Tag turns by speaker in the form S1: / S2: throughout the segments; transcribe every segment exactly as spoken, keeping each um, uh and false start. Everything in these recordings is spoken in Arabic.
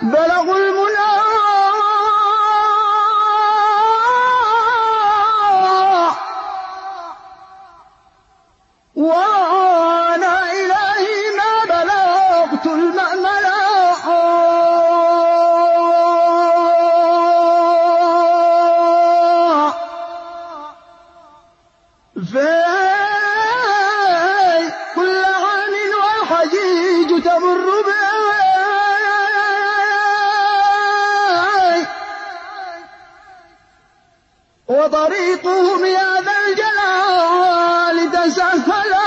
S1: بلغوا المنى وأنا إلهي ما بلغت المأملا في كل عام والحجيج تمر بي وطريقهم يا ذا الجلال تسهلا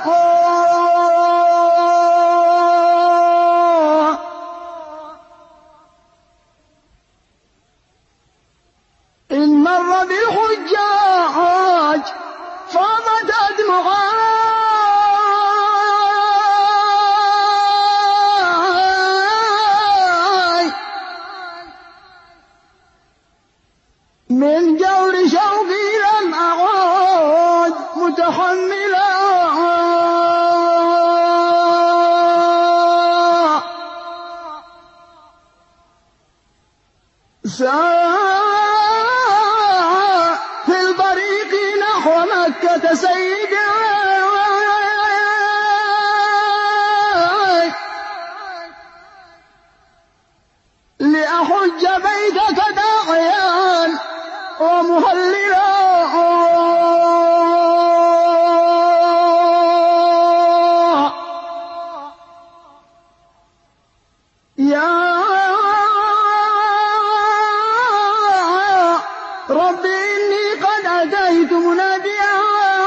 S1: إن مر بالحجاج فاضت أدمعاي من جور شوقي لم أعود متحملا ساء في الطريق نحو مكة سيدي لأحج بيتك داعيا ومهللا يا رب إني قد أتيت مناديا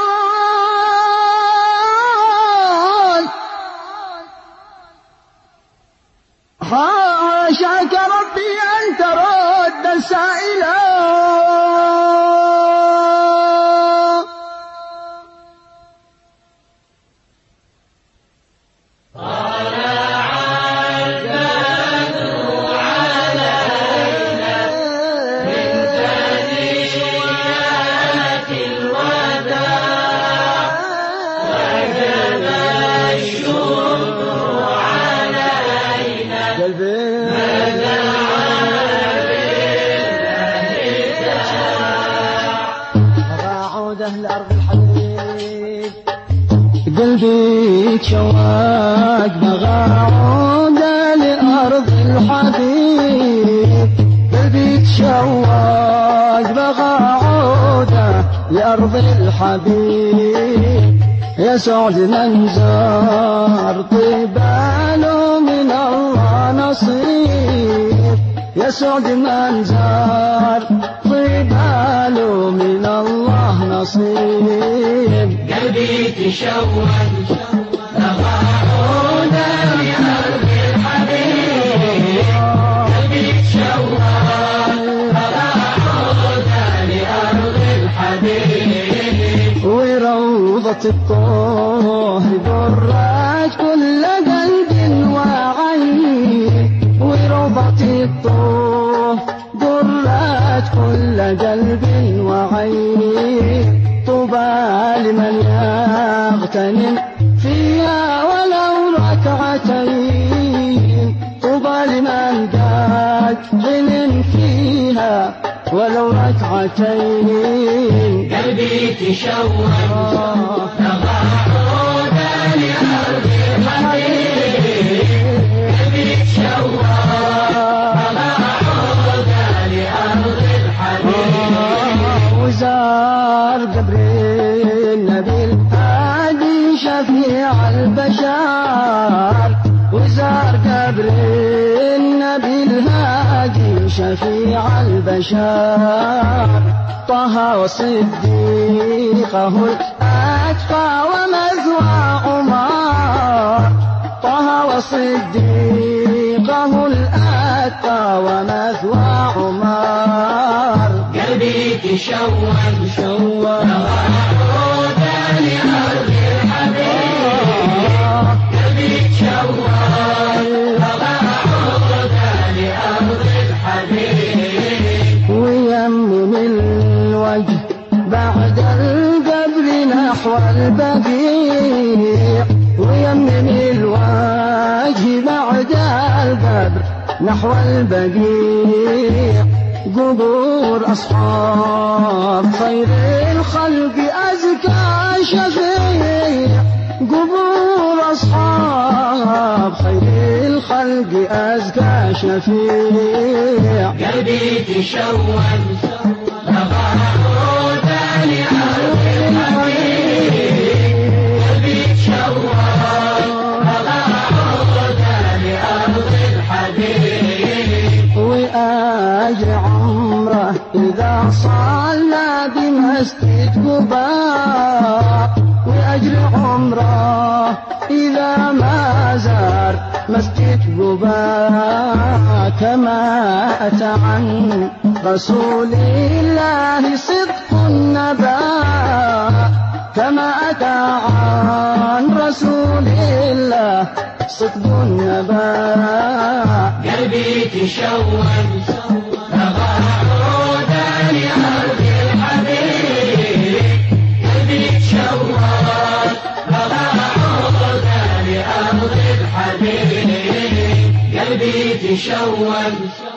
S1: حاشاك ربي أن ترد السائلا
S2: لأرض الحبيب قلبي تشوق بغى أعود لأرض الحبيب قلبي تشوق بغى أعود لأرض الحبيب يا سعد من زار طيباله من الله نصيب يا سعد من زار طيباله من الله نصيب
S3: قلبي تشوق بغى أعود لأرض الحبيب قلبي تشوق بغى أعود لأرض الحبيب
S2: وروضة الطهر برات كل قلب وعين وروضة الطهر برات كل قلب وعين طوبى لمن يغتنم فيها ولو ركعتين طوبى لمن قد غنم فيها ولو ركعتين
S3: قلبي تشوق بغى أعود لأرض الحبيب قلبي تشوق بغى أعود لأرض الحبيب
S2: وزار قبر النبي الهادي شفيع البشر وزار قبر النبي الهادي شفيع البشر طه وصديقه الأتقى ومثوى عمر طه وصديقه الأتقى ومثوى عمر
S3: قلبي تشوق
S2: شوق
S3: بغى أعود لأرض الحبيب قلبي تشوق بغى أعود لأرض الحبيب
S2: ويمم الوجه بعد القبر نحو البقيع ويمم الوجه بعد القبر نحو البقيع قبور أصحاب خير الخلق أزكى شفيع قبور أصحاب خير الخلق أزكى شفيع
S3: قلبي تشون نظر عودا لأرض الحبيب قلبي تشون نظر عودا لأرض الحبيب
S2: وآج عمره إذا صلى بمسجد قباء وأجر عمره إذا ما زار مسجد قباء كما أتى عن رسول الله صدق النبأ كما أتى عن رسول الله صدق النبأ
S3: قلبي تشون نظر عودا لأرض الحبيب قلبي تشون نظر عودا لأرض الحبيب قلبي تشون